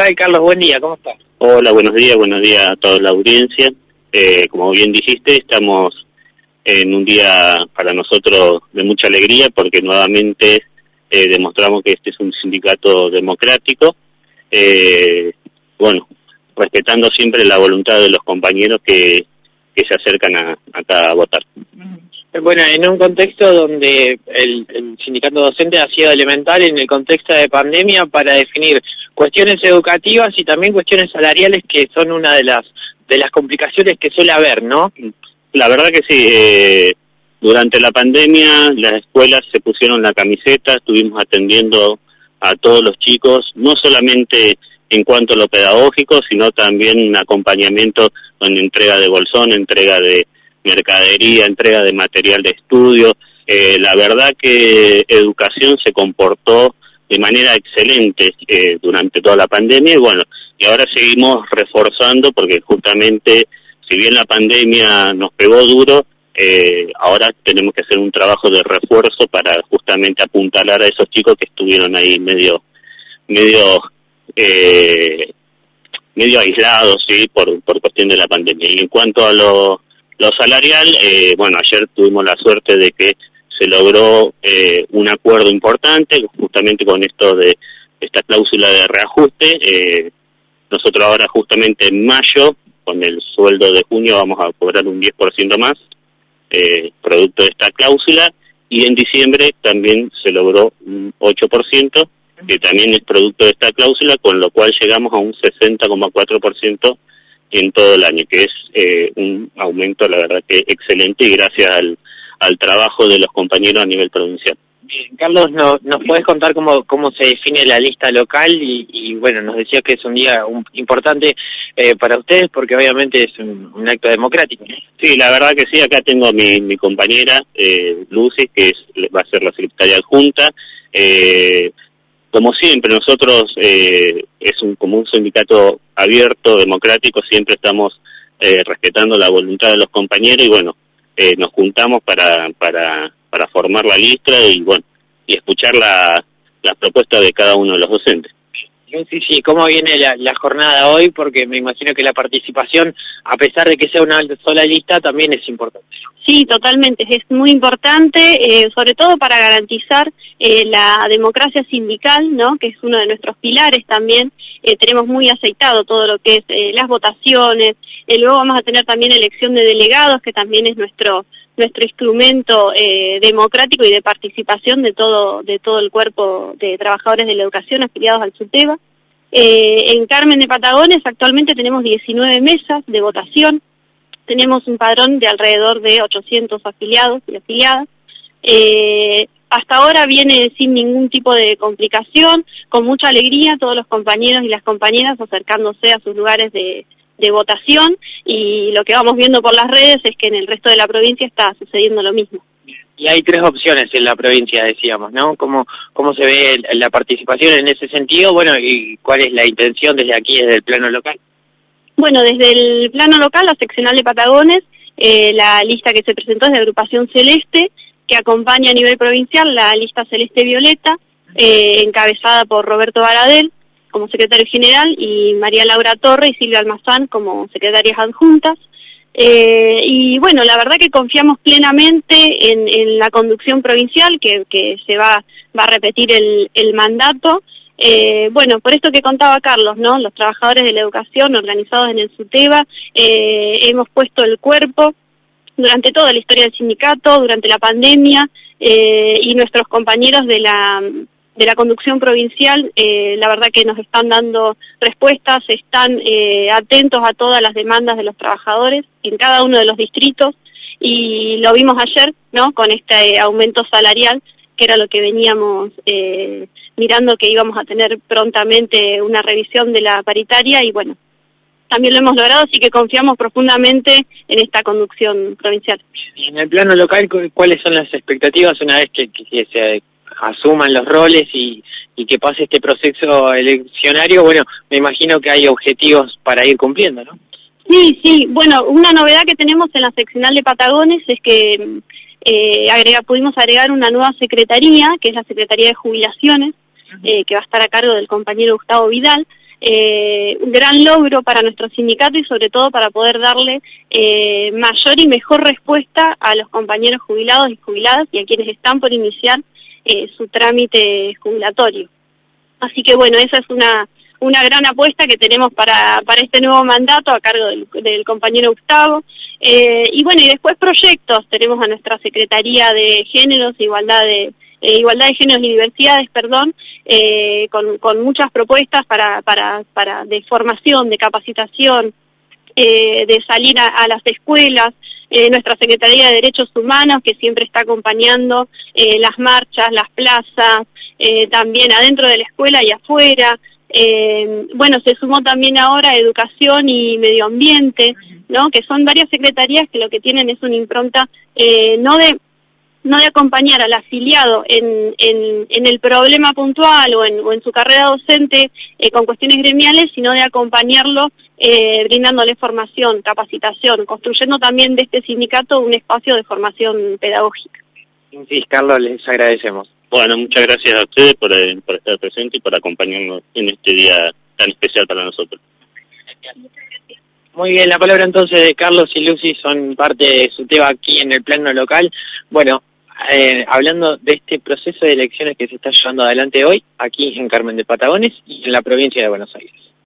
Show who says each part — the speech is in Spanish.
Speaker 1: tal, Carlos? Buen día, ¿cómo estás?
Speaker 2: Hola, buenos días a toda la audiencia. Como bien dijiste, estamos en un día para nosotros de mucha alegría porque nuevamente demostramos que este es un sindicato democrático, respetando siempre la voluntad de los compañeros que se acercan acá a votar.
Speaker 1: Bueno, en un contexto donde el sindicato docente ha sido elemental en el contexto de pandemia para definir cuestiones educativas y también cuestiones salariales, que son una de las complicaciones que suele haber, ¿no?
Speaker 2: La verdad que sí, durante la pandemia las escuelas se pusieron la camiseta, estuvimos atendiendo a todos los chicos, no solamente en cuanto a lo pedagógico, sino también un acompañamiento con entrega de bolsón, entrega de mercadería, entrega de material de estudio. La verdad que educación se comportó de manera excelente durante toda la pandemia y ahora seguimos reforzando porque justamente si bien la pandemia nos pegó duro, ahora tenemos que hacer un trabajo de refuerzo para justamente apuntalar a esos chicos que estuvieron ahí medio aislados, sí, por cuestión de la pandemia. Y en cuanto a lo salarial, ayer tuvimos la suerte de que se logró un acuerdo importante, justamente con esto de esta cláusula de reajuste. Nosotros ahora justamente en mayo, con el sueldo de junio, vamos a cobrar un 10% más, producto de esta cláusula, y en diciembre también se logró un 8%, que también es producto de esta cláusula, con lo cual llegamos a un 60,4% en todo el año, que es un aumento, la verdad, que excelente, y gracias al trabajo de los compañeros a nivel provincial.
Speaker 1: Bien, Carlos, ¿nos podés contar cómo se define la lista local? Y nos decías que es un día importante para ustedes, porque obviamente es un acto democrático, ¿no?
Speaker 2: Sí, la verdad que sí. Acá tengo mi compañera, Lucy, que va a ser la secretaria adjunta. Como siempre, nosotros como un sindicato abierto, democrático, siempre estamos respetando la voluntad de los compañeros y nos juntamos para formar la lista y escuchar las propuestas de cada uno de los docentes.
Speaker 1: Sí, ¿cómo viene la jornada hoy? Porque me imagino que la participación, a pesar de que sea una sola lista, también es importante.
Speaker 3: Sí, totalmente, es muy importante, sobre todo para garantizar la democracia sindical, ¿no? Que es uno de nuestros pilares también. Tenemos muy aceitado todo lo que es las votaciones, luego vamos a tener también elección de delegados, que también es nuestro instrumento democrático y de participación de todo el cuerpo de trabajadores de la educación afiliados al SUTEBA. En Carmen de Patagones actualmente tenemos 19 mesas de votación, tenemos un padrón de alrededor de 800 afiliados y afiliadas. Hasta ahora viene sin ningún tipo de complicación, con mucha alegría todos los compañeros y las compañeras acercándose a sus lugares de votación, y lo que vamos viendo por las redes es que en el resto de la provincia está sucediendo lo mismo.
Speaker 1: Y hay 3 opciones en la provincia, decíamos, ¿no? ¿Cómo se ve la participación en ese sentido? ¿Y cuál es la intención desde aquí, desde el plano local?
Speaker 3: Bueno, desde el plano local, la seccional de Patagones, la lista que se presentó es de Agrupación Celeste, que acompaña a nivel provincial la lista Celeste Violeta, encabezada por Roberto Baradel como secretario general, y María Laura Torre y Silvia Almazán como secretarias adjuntas. La verdad que confiamos plenamente en la conducción provincial, que se va a repetir el mandato. Por esto que contaba Carlos, ¿no? Los trabajadores de la educación organizados en el SUTEBA, hemos puesto el cuerpo durante toda la historia del sindicato, durante la pandemia, y nuestros compañeros de la conducción provincial, la verdad que nos están dando respuestas, están atentos a todas las demandas de los trabajadores en cada uno de los distritos, y lo vimos ayer, ¿no? Con este aumento salarial, que era lo que veníamos mirando, que íbamos a tener prontamente una revisión de la paritaria, y también lo hemos logrado, así que confiamos profundamente en esta conducción provincial.
Speaker 1: Y en el plano local, ¿cuáles son las expectativas una vez que se asuman los roles y que pase este proceso eleccionario? Me imagino que hay objetivos para ir cumpliendo, ¿no?
Speaker 3: Sí, una novedad que tenemos en la seccional de Patagones es que pudimos agregar una nueva secretaría, que es la Secretaría de Jubilaciones, que va a estar a cargo del compañero Gustavo Vidal. un gran logro para nuestro sindicato y sobre todo para poder darle mayor y mejor respuesta a los compañeros jubilados y jubiladas y a quienes están por iniciar su trámite jubilatorio. Así que bueno, esa es una gran apuesta que tenemos para este nuevo mandato a cargo del compañero Gustavo. Y bueno, y después proyectos, tenemos a nuestra Secretaría de Géneros, Igualdad de Géneros y Diversidades, con muchas propuestas para de formación, de capacitación, de salir a las escuelas, nuestra Secretaría de Derechos Humanos, que siempre está acompañando las marchas, las plazas, también adentro de la escuela y afuera. Bueno, se sumó también ahora Educación y Medio Ambiente, ¿no? Que son varias secretarías que lo que tienen es una impronta no de acompañar al afiliado en el problema puntual o en su carrera docente con cuestiones gremiales, sino de acompañarlo brindándole formación, capacitación, construyendo también de este sindicato un espacio de formación pedagógica.
Speaker 1: Sí, Carlos, les agradecemos.
Speaker 2: Bueno, muchas gracias a ustedes por estar presentes y por acompañarnos en este día tan especial para nosotros.
Speaker 1: Muy bien, la palabra entonces de Carlos y Lucy son parte de su tema aquí en el plano local. Bueno, hablando de este proceso de elecciones que se está llevando adelante hoy, aquí en Carmen de Patagones y en la provincia de Buenos Aires.